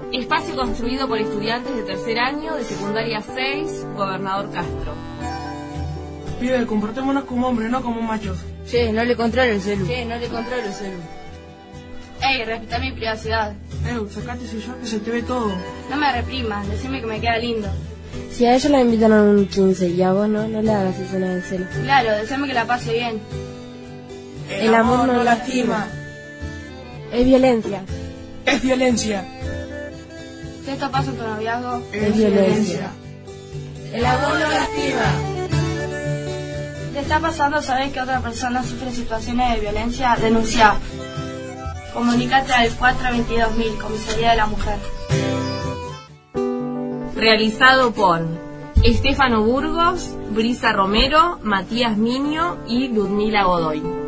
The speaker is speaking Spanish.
Espacio construido por estudiantes de tercer año de secundaria 6, Gobernador Castro. Pibe, comportémonos como hombres, no como machos. Che, no le controlo el celu. Ey, respetá mi privacidad. Sacate ese short que se te ve todo. No me reprimas, decime que me queda lindo. Si a ella la invitan a un 15 y a vos no le hagas eso en el celu. Claro, decime que la pase bien. El amor no lastima. Es violencia. Es violencia. Si esto pasa en tu noviazgo, Es violencia. el amor no lastima. ¿Te está pasando saber que otra persona sufre situaciones de violencia? Denuncia. Comunícate al 422.000, Comisaría de la Mujer. Realizado por Estefano Burgos, Brisa Romero, Matías Miño y Ludmila Godoy.